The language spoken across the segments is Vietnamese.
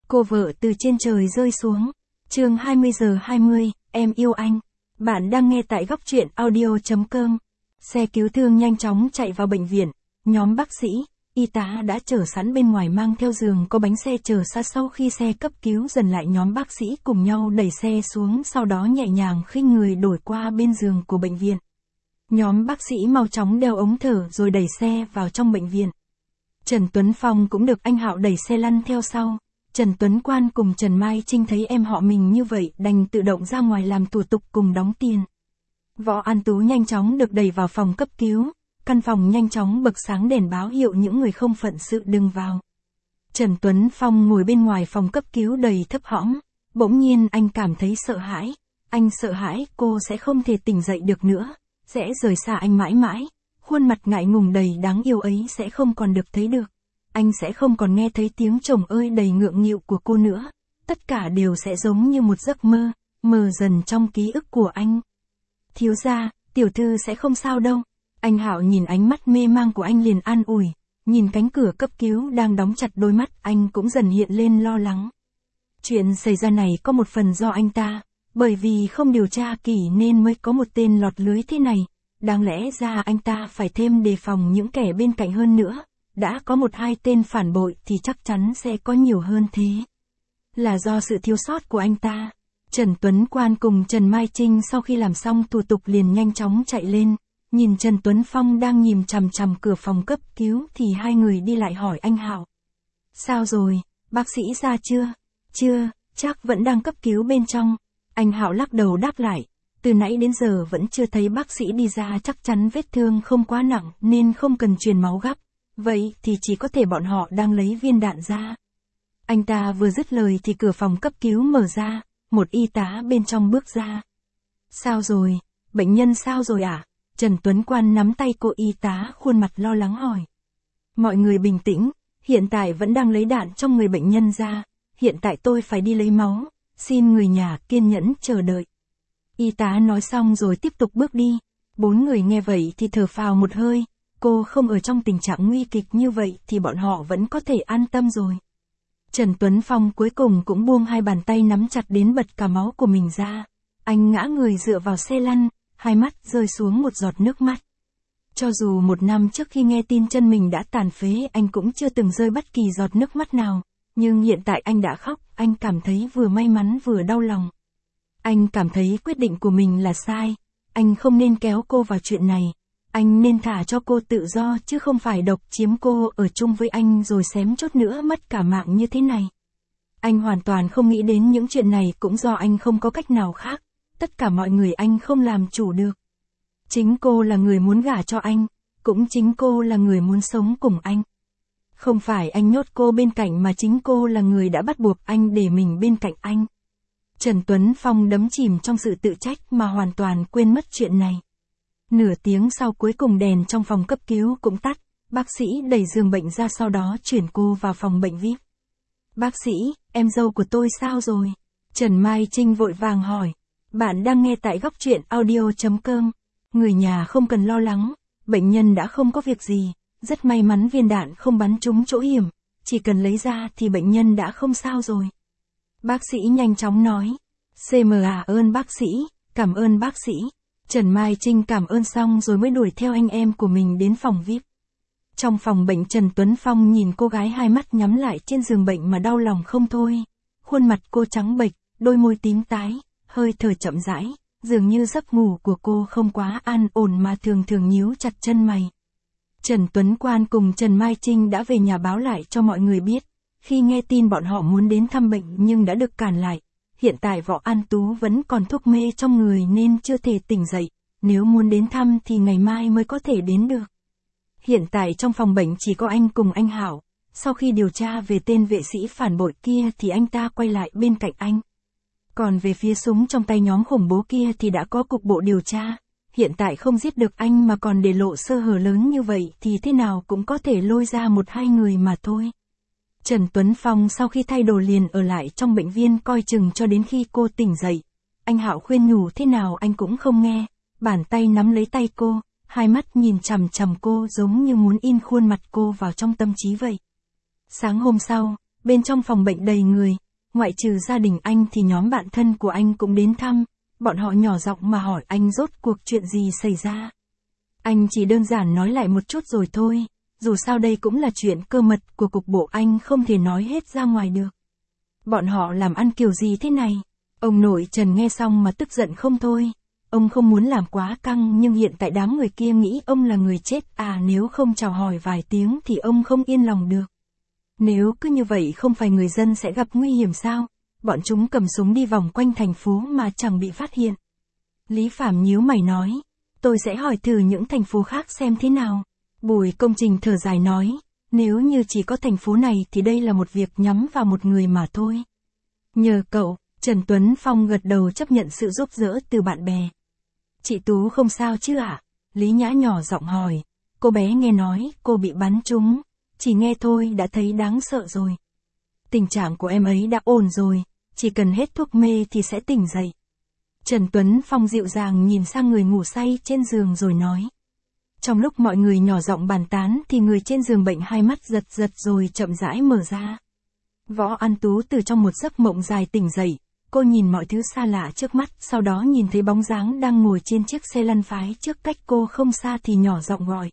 Cô vợ từ trên trời rơi xuống. Chương 20:20, em yêu anh. Bạn đang nghe tại góc truyện audio.com. Xe cứu thương nhanh chóng chạy vào bệnh viện. Nhóm bác sĩ, y tá đã chờ sẵn bên ngoài mang theo giường có bánh xe chờ xa. Sau khi xe cấp cứu dần lại, nhóm bác sĩ cùng nhau đẩy xe xuống, sau đó nhẹ nhàng khinh người đổi qua bên giường của bệnh viện. Nhóm bác sĩ mau chóng đeo ống thở rồi đẩy xe vào trong bệnh viện. Trần Tuấn Phong cũng được anh Hạo đẩy xe lăn theo sau. Trần Tuấn Quan cùng Trần Mai Trinh thấy em họ mình như vậy đành tự động ra ngoài làm thủ tục cùng đóng tiền. Võ An Tú nhanh chóng được đẩy vào phòng cấp cứu. Căn phòng nhanh chóng bật sáng đèn báo hiệu những người không phận sự đừng vào. Trần Tuấn Phong ngồi bên ngoài phòng cấp cứu đầy thấp thỏm. Bỗng nhiên anh cảm thấy sợ hãi. Anh sợ hãi cô sẽ không thể tỉnh dậy được nữa, sẽ rời xa anh mãi mãi. Khuôn mặt ngại ngùng đầy đáng yêu ấy sẽ không còn được thấy được. Anh sẽ không còn nghe thấy tiếng chồng ơi đầy ngượng nghịu của cô nữa. Tất cả đều sẽ giống như một giấc mơ, mờ dần trong ký ức của anh. Thiếu gia, tiểu thư sẽ không sao đâu. Anh Hạo nhìn ánh mắt mê mang của anh liền an ủi. Nhìn cánh cửa cấp cứu đang đóng chặt, đôi mắt anh cũng dần hiện lên lo lắng. Chuyện xảy ra này có một phần do anh ta, bởi vì không điều tra kỹ nên mới có một tên lọt lưới thế này. Đáng lẽ ra anh ta phải thêm đề phòng những kẻ bên cạnh hơn nữa. Đã có 1-2 tên phản bội thì chắc chắn sẽ có nhiều hơn thế. Là do sự thiếu sót của anh ta. Trần Tuấn Quan cùng Trần Mai Trinh sau khi làm xong thủ tục liền nhanh chóng chạy lên. Nhìn Trần Tuấn Phong đang nhìn chằm chằm cửa phòng cấp cứu thì hai người đi lại hỏi anh Hạo. Sao rồi, bác sĩ ra chưa? Chưa, chắc vẫn đang cấp cứu bên trong. Anh Hạo lắc đầu đáp lại. Từ nãy đến giờ vẫn chưa thấy bác sĩ đi ra, chắc chắn vết thương không quá nặng nên không cần truyền máu gấp. Vậy thì chỉ có thể bọn họ đang lấy viên đạn ra. Anh ta vừa dứt lời thì cửa phòng cấp cứu mở ra, một y tá bên trong bước ra. Sao rồi, bệnh nhân sao rồi ạ? Trần Tuấn Quan nắm tay cô y tá, khuôn mặt lo lắng hỏi. Mọi người bình tĩnh, hiện tại vẫn đang lấy đạn trong người bệnh nhân ra. Hiện tại tôi phải đi lấy máu, xin người nhà kiên nhẫn chờ đợi. Y tá nói xong rồi tiếp tục bước đi. 4 người nghe vậy thì thở phào một hơi. Cô không ở trong tình trạng nguy kịch như vậy thì bọn họ vẫn có thể an tâm rồi. Trần Tuấn Phong cuối cùng cũng buông hai bàn tay nắm chặt đến bật cả máu của mình ra. Anh ngã người dựa vào xe lăn, hai mắt rơi xuống một giọt nước mắt. Cho dù 1 năm trước khi nghe tin chân mình đã tàn phế, anh cũng chưa từng rơi bất kỳ giọt nước mắt nào. Nhưng hiện tại anh đã khóc, anh cảm thấy vừa may mắn vừa đau lòng. Anh cảm thấy quyết định của mình là sai. Anh không nên kéo cô vào chuyện này. Anh nên thả cho cô tự do chứ không phải độc chiếm cô ở chung với anh rồi xém chút nữa mất cả mạng như thế này. Anh hoàn toàn không nghĩ đến những chuyện này, cũng do anh không có cách nào khác. Tất cả mọi người anh không làm chủ được. Chính cô là người muốn gả cho anh, cũng chính cô là người muốn sống cùng anh. Không phải anh nhốt cô bên cạnh mà chính cô là người đã bắt buộc anh để mình bên cạnh anh. Trần Tuấn Phong đắm chìm trong sự tự trách mà hoàn toàn quên mất chuyện này. Nửa tiếng sau cuối cùng đèn trong phòng cấp cứu cũng tắt, bác sĩ đẩy giường bệnh ra, sau đó chuyển cô vào phòng bệnh VIP. Bác sĩ, em dâu của tôi sao rồi? Trần Mai Trinh vội vàng hỏi. Bạn đang nghe tại góc truyện audio.com. Người nhà không cần lo lắng, bệnh nhân đã không có việc gì, rất may mắn viên đạn không bắn trúng chỗ hiểm, chỉ cần lấy ra thì bệnh nhân đã không sao rồi. Bác sĩ nhanh chóng nói. CMA ơn bác sĩ, cảm ơn bác sĩ. Trần Mai Trinh cảm ơn xong rồi mới đuổi theo anh em của mình đến phòng VIP. Trong phòng bệnh, Trần Tuấn Phong nhìn cô gái hai mắt nhắm lại trên giường bệnh mà đau lòng không thôi. Khuôn mặt cô trắng bệch, đôi môi tím tái, hơi thở chậm rãi, dường như giấc ngủ của cô không quá an ổn mà thường thường nhíu chặt chân mày. Trần Tuấn Quan cùng Trần Mai Trinh đã về nhà báo lại cho mọi người biết. Khi nghe tin bọn họ muốn đến thăm bệnh nhưng đã được cản lại. Hiện tại Võ An Tú vẫn còn thuốc mê trong người nên chưa thể tỉnh dậy. Nếu muốn đến thăm thì ngày mai mới có thể đến được. Hiện tại trong phòng bệnh chỉ có anh cùng anh Hạo. Sau khi điều tra về tên vệ sĩ phản bội kia thì anh ta quay lại bên cạnh anh. Còn về phía súng trong tay nhóm khủng bố kia thì đã có cục bộ điều tra. Hiện tại không giết được anh mà còn để lộ sơ hở lớn như vậy thì thế nào cũng có thể lôi ra 1-2 người mà thôi. Trần Tuấn Phong sau khi thay đồ liền ở lại trong bệnh viện coi chừng cho đến khi cô tỉnh dậy. Anh Hạo khuyên nhủ thế nào anh cũng không nghe, bàn tay nắm lấy tay cô, hai mắt nhìn chằm chằm cô giống như muốn in khuôn mặt cô vào trong tâm trí vậy. Sáng hôm sau, bên trong phòng bệnh đầy người, ngoại trừ gia đình anh thì nhóm bạn thân của anh cũng đến thăm, bọn họ nhỏ giọng mà hỏi anh rốt cuộc chuyện gì xảy ra. Anh chỉ đơn giản nói lại một chút rồi thôi, dù sao đây cũng là chuyện cơ mật của cục bộ, anh không thể nói hết ra ngoài được. Bọn họ làm ăn kiểu gì thế này? Ông nội Trần nghe xong mà tức giận không thôi. Ông không muốn làm quá căng nhưng hiện tại đám người kia nghĩ ông là người chết à, nếu không chào hỏi vài tiếng thì ông không yên lòng được. Nếu cứ như vậy không phải người dân sẽ gặp nguy hiểm sao? Bọn chúng cầm súng đi vòng quanh thành phố mà chẳng bị phát hiện. Lý Phạm nhíu mày nói, tôi sẽ hỏi thử những thành phố khác xem thế nào. Bùi Công Trình thở dài nói, nếu như chỉ có thành phố này thì đây là một việc nhắm vào một người mà thôi. Nhờ cậu, Trần Tuấn Phong gật đầu chấp nhận sự giúp đỡ từ bạn bè. Chị Tú không sao chứ ạ? Lý Nhã nhỏ giọng hỏi. Cô bé nghe nói cô bị bắn trúng, chỉ nghe thôi đã thấy đáng sợ rồi. Tình trạng của em ấy đã ổn rồi, chỉ cần hết thuốc mê thì sẽ tỉnh dậy. Trần Tuấn Phong dịu dàng nhìn sang người ngủ say trên giường rồi nói. Trong lúc mọi người nhỏ giọng bàn tán thì người trên giường bệnh hai mắt giật giật rồi chậm rãi mở ra. Võ An Tú từ trong một giấc mộng dài tỉnh dậy, cô nhìn mọi thứ xa lạ trước mắt, sau đó nhìn thấy bóng dáng đang ngồi trên chiếc xe lăn phái trước cách cô không xa thì nhỏ giọng gọi.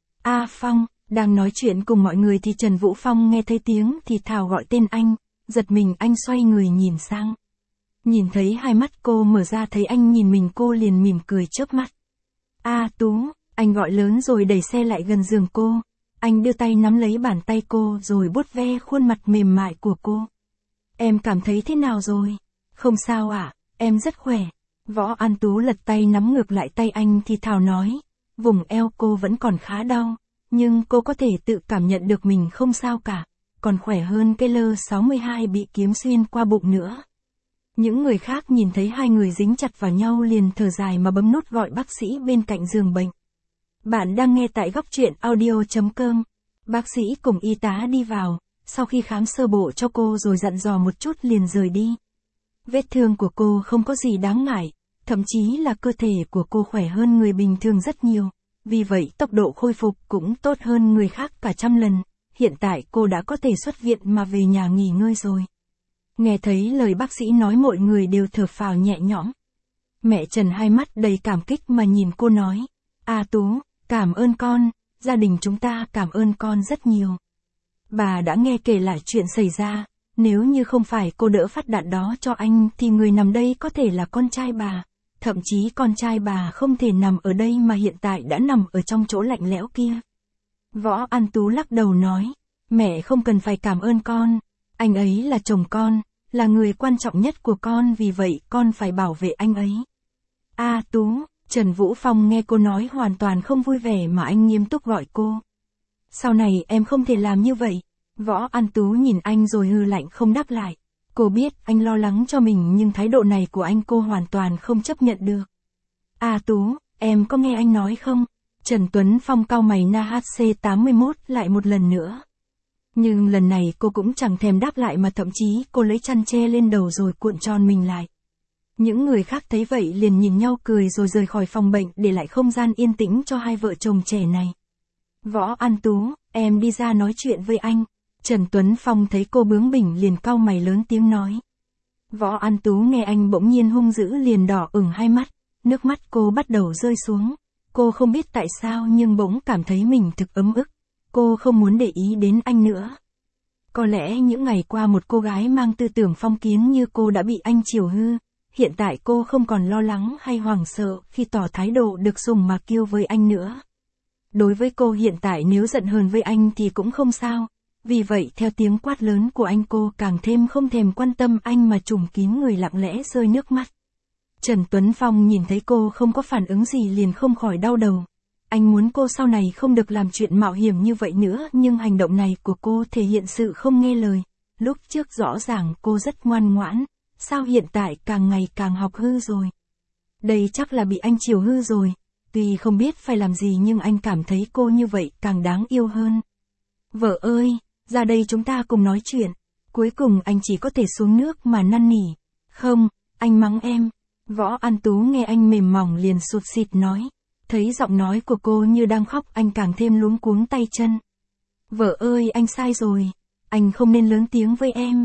A Phong, đang nói chuyện cùng mọi người thì Trần Vũ Phong nghe thấy tiếng thì thào gọi tên anh, giật mình anh xoay người nhìn sang. Nhìn thấy hai mắt cô mở ra thấy anh nhìn mình cô liền mỉm cười chớp mắt. A Tú, anh gọi lớn rồi đẩy xe lại gần giường cô. Anh đưa tay nắm lấy bàn tay cô rồi vuốt ve khuôn mặt mềm mại của cô. Em cảm thấy thế nào rồi? Không sao ạ, em rất khỏe. Võ An Tú lật tay nắm ngược lại tay anh thì thào nói. Vùng eo cô vẫn còn khá đau, nhưng cô có thể tự cảm nhận được mình không sao cả, còn khỏe hơn cái L62 bị kiếm xuyên qua bụng nữa. Những người khác nhìn thấy hai người dính chặt vào nhau liền thở dài mà bấm nút gọi bác sĩ bên cạnh giường bệnh. Bạn đang nghe tại góc truyện audio.com. Bác sĩ cùng y tá đi vào, sau khi khám sơ bộ cho cô rồi dặn dò một chút liền rời đi. Vết thương của cô không có gì đáng ngại, thậm chí là cơ thể của cô khỏe hơn người bình thường rất nhiều, vì vậy tốc độ khôi phục cũng tốt hơn người khác cả trăm lần, hiện tại cô đã có thể xuất viện mà về nhà nghỉ ngơi rồi. Nghe thấy lời bác sĩ nói mọi người đều thở phào nhẹ nhõm. Mẹ Trần hai mắt đầy cảm kích mà nhìn cô nói, A Tú, cảm ơn con, gia đình chúng ta cảm ơn con rất nhiều. Bà đã nghe kể lại chuyện xảy ra, nếu như không phải cô đỡ phát đạn đó cho anh thì người nằm đây có thể là con trai bà, thậm chí con trai bà không thể nằm ở đây mà hiện tại đã nằm ở trong chỗ lạnh lẽo kia. Võ An Tú lắc đầu nói, mẹ không cần phải cảm ơn con, anh ấy là chồng con, là người quan trọng nhất của con vì vậy con phải bảo vệ anh ấy. A Tú, Trần Vũ Phong nghe cô nói hoàn toàn không vui vẻ mà anh nghiêm túc gọi cô. Sau này em không thể làm như vậy. Võ An Tú nhìn anh rồi hừ lạnh không đáp lại. Cô biết anh lo lắng cho mình nhưng thái độ này của anh cô hoàn toàn không chấp nhận được. A Tú, em có nghe anh nói không? Trần Tuấn Phong cau mày na HC81 lại một lần nữa. Nhưng lần này cô cũng chẳng thèm đáp lại mà thậm chí cô lấy chăn che lên đầu rồi cuộn tròn mình lại. Những người khác thấy vậy liền nhìn nhau cười rồi rời khỏi phòng bệnh để lại không gian yên tĩnh cho hai vợ chồng trẻ này. Võ An Tú, em đi ra nói chuyện với anh. Trần Tuấn Phong thấy cô bướng bỉnh liền cau mày lớn tiếng nói. Võ An Tú nghe anh bỗng nhiên hung dữ liền đỏ ửng hai mắt, nước mắt cô bắt đầu rơi xuống. Cô không biết tại sao nhưng bỗng cảm thấy mình thực ấm ức. Cô không muốn để ý đến anh nữa. Có lẽ những ngày qua một cô gái mang tư tưởng phong kiến như cô đã bị anh chiều hư. Hiện tại cô không còn lo lắng hay hoảng sợ khi tỏ thái độ được sùng mà kiêu với anh nữa. Đối với cô hiện tại nếu giận hờn với anh thì cũng không sao. Vì vậy theo tiếng quát lớn của anh cô càng thêm không thèm quan tâm anh mà trùm kín người lặng lẽ rơi nước mắt. Trần Tuấn Phong nhìn thấy cô không có phản ứng gì liền không khỏi đau đầu. Anh muốn cô sau này không được làm chuyện mạo hiểm như vậy nữa nhưng hành động này của cô thể hiện sự không nghe lời. Lúc trước rõ ràng cô rất ngoan ngoãn, sao hiện tại càng ngày càng học hư rồi. Đây chắc là bị anh chiều hư rồi, tuy không biết phải làm gì nhưng anh cảm thấy cô như vậy càng đáng yêu hơn. Vợ ơi, ra đây chúng ta cùng nói chuyện. Cuối cùng anh chỉ có thể xuống nước mà năn nỉ. Không, anh mắng em. Võ An Tú nghe anh mềm mỏng liền sụt sịt nói. Thấy giọng nói của cô như đang khóc anh càng thêm luống cuống tay chân. Vợ ơi anh sai rồi. anh không nên lớn tiếng với em.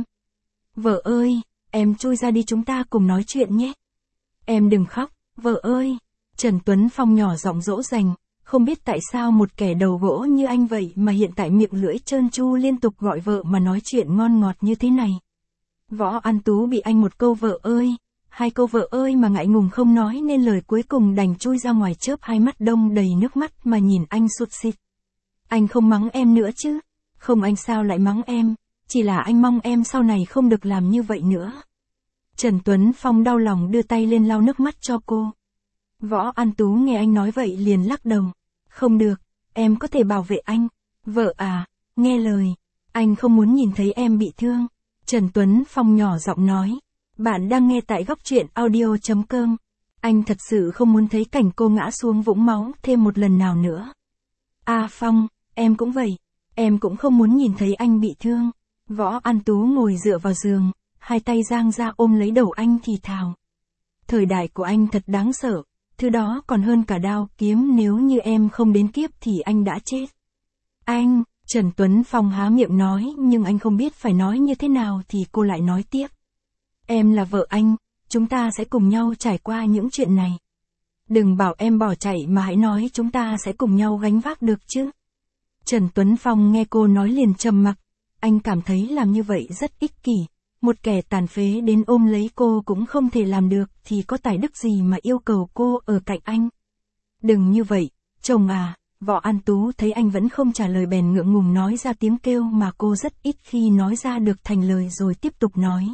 Vợ ơi, em chui ra đi chúng ta cùng nói chuyện nhé. Em đừng khóc, vợ ơi. Trần Tuấn Phong nhỏ giọng dỗ dành, không biết tại sao một kẻ đầu gỗ như anh vậy mà hiện tại miệng lưỡi trơn tru liên tục gọi vợ mà nói chuyện ngon ngọt như thế này. Võ An Tú bị anh một câu vợ ơi, hai câu vợ ơi mà ngại ngùng không nói nên lời cuối cùng đành chui ra ngoài chớp hai mắt đông đầy nước mắt mà nhìn anh sụt sịt. Anh không mắng em nữa chứ? Không, anh sao lại mắng em, chỉ là anh mong em sau này không được làm như vậy nữa. Trần Tuấn Phong đau lòng đưa tay lên lau nước mắt cho cô. Võ An Tú nghe anh nói vậy liền lắc đầu. Không được, em có thể bảo vệ anh. Vợ à, nghe lời, anh không muốn nhìn thấy em bị thương. Trần Tuấn Phong nhỏ giọng nói. Bạn đang nghe tại góc truyện audio.com. Anh thật sự không muốn thấy cảnh cô ngã xuống vũng máu thêm một lần nào nữa. À Phong, em cũng vậy. Em cũng không muốn nhìn thấy anh bị thương. Võ An Tú ngồi dựa vào giường, hai tay dang ra ôm lấy đầu anh thì thào. Thời đại của anh thật đáng sợ, thứ đó còn hơn cả đao kiếm, nếu như em không đến kiếp thì anh đã chết. Anh, Trần Tuấn Phong há miệng nói nhưng anh không biết phải nói như thế nào thì cô lại nói tiếp. Em là vợ anh, chúng ta sẽ cùng nhau trải qua những chuyện này. Đừng bảo em bỏ chạy mà hãy nói chúng ta sẽ cùng nhau gánh vác được chứ. Trần Tuấn Phong nghe cô nói liền trầm mặc, anh cảm thấy làm như vậy rất ích kỷ. Một kẻ tàn phế đến ôm lấy cô cũng không thể làm được thì có tài đức gì mà yêu cầu cô ở cạnh anh. Đừng như vậy, chồng à. Võ An Tú thấy anh vẫn không trả lời bèn ngượng ngùng nói ra tiếng kêu mà cô rất ít khi nói ra được thành lời rồi tiếp tục nói.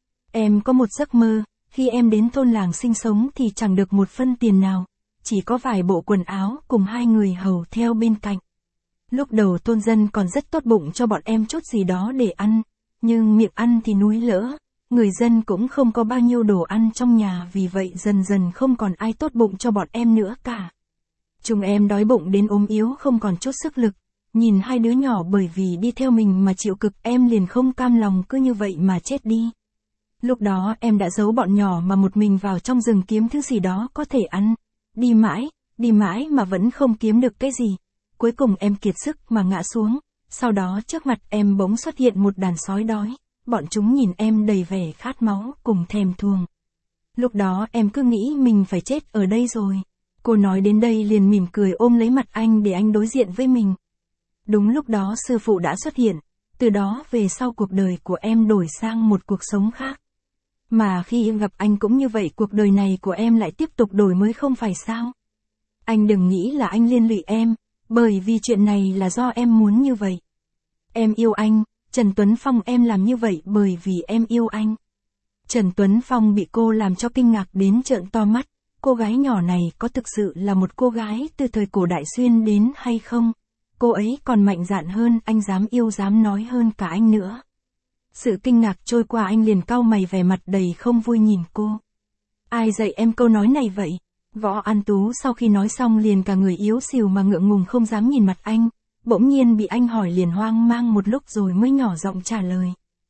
Em có một giấc mơ, khi em đến thôn làng sinh sống thì chẳng được một phân tiền nào, chỉ có vài bộ quần áo cùng hai người hầu theo bên cạnh. Lúc đầu thôn dân còn rất tốt bụng cho bọn em chút gì đó để ăn, nhưng miệng ăn thì núi lỡ, người dân cũng không có bao nhiêu đồ ăn trong nhà, vì vậy dần dần không còn ai tốt bụng cho bọn em nữa cả. Chúng em đói bụng đến ốm yếu không còn chút sức lực, nhìn hai đứa nhỏ bởi vì đi theo mình mà chịu cực, em liền không cam lòng cứ như vậy mà chết đi. Lúc đó em đã giấu bọn nhỏ mà một mình vào trong rừng kiếm thứ gì đó có thể ăn, đi mãi mà vẫn không kiếm được cái gì. Cuối cùng em kiệt sức mà ngã xuống, sau đó trước mặt em bỗng xuất hiện một đàn sói đói, bọn chúng nhìn em đầy vẻ khát máu cùng thèm thuồng. Lúc đó em cứ nghĩ mình phải chết ở đây rồi. Cô nói đến đây liền mỉm cười ôm lấy mặt anh để anh đối diện với mình. Đúng lúc đó sư phụ đã xuất hiện, từ đó về sau cuộc đời của em đổi sang một cuộc sống khác. Mà khi em gặp anh cũng như vậy, cuộc đời này của em lại tiếp tục đổi mới không phải sao? Anh đừng nghĩ là anh liên lụy em, bởi vì chuyện này là do em muốn như vậy. Em yêu anh, Trần Tuấn Phong, em làm như vậy bởi vì em yêu anh. Trần Tuấn Phong bị cô làm cho kinh ngạc đến trợn to mắt. Cô gái nhỏ này có thực sự là một cô gái từ thời cổ đại xuyên đến hay không? Cô ấy còn mạnh dạn hơn anh, dám yêu dám nói hơn cả anh nữa. Sự kinh ngạc trôi qua anh liền cau mày vẻ mặt đầy không vui nhìn cô. Ai dạy em câu nói này vậy? Võ An Tú sau khi nói xong liền cả người yếu xìu mà ngượng ngùng không dám nhìn mặt anh. Bỗng nhiên bị anh hỏi liền hoang mang một lúc rồi mới nhỏ giọng trả lời.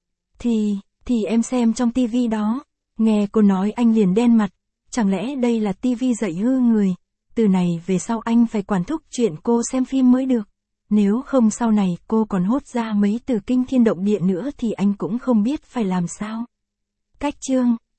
Thì em xem trong tivi đó. Nghe cô nói anh liền đen mặt. Chẳng lẽ đây là tivi dạy hư người? Từ này về sau anh phải quản thúc chuyện cô xem phim mới được. Nếu không sau này cô còn hốt ra mấy từ kinh thiên động địa nữa thì anh cũng không biết phải làm sao. Cách chương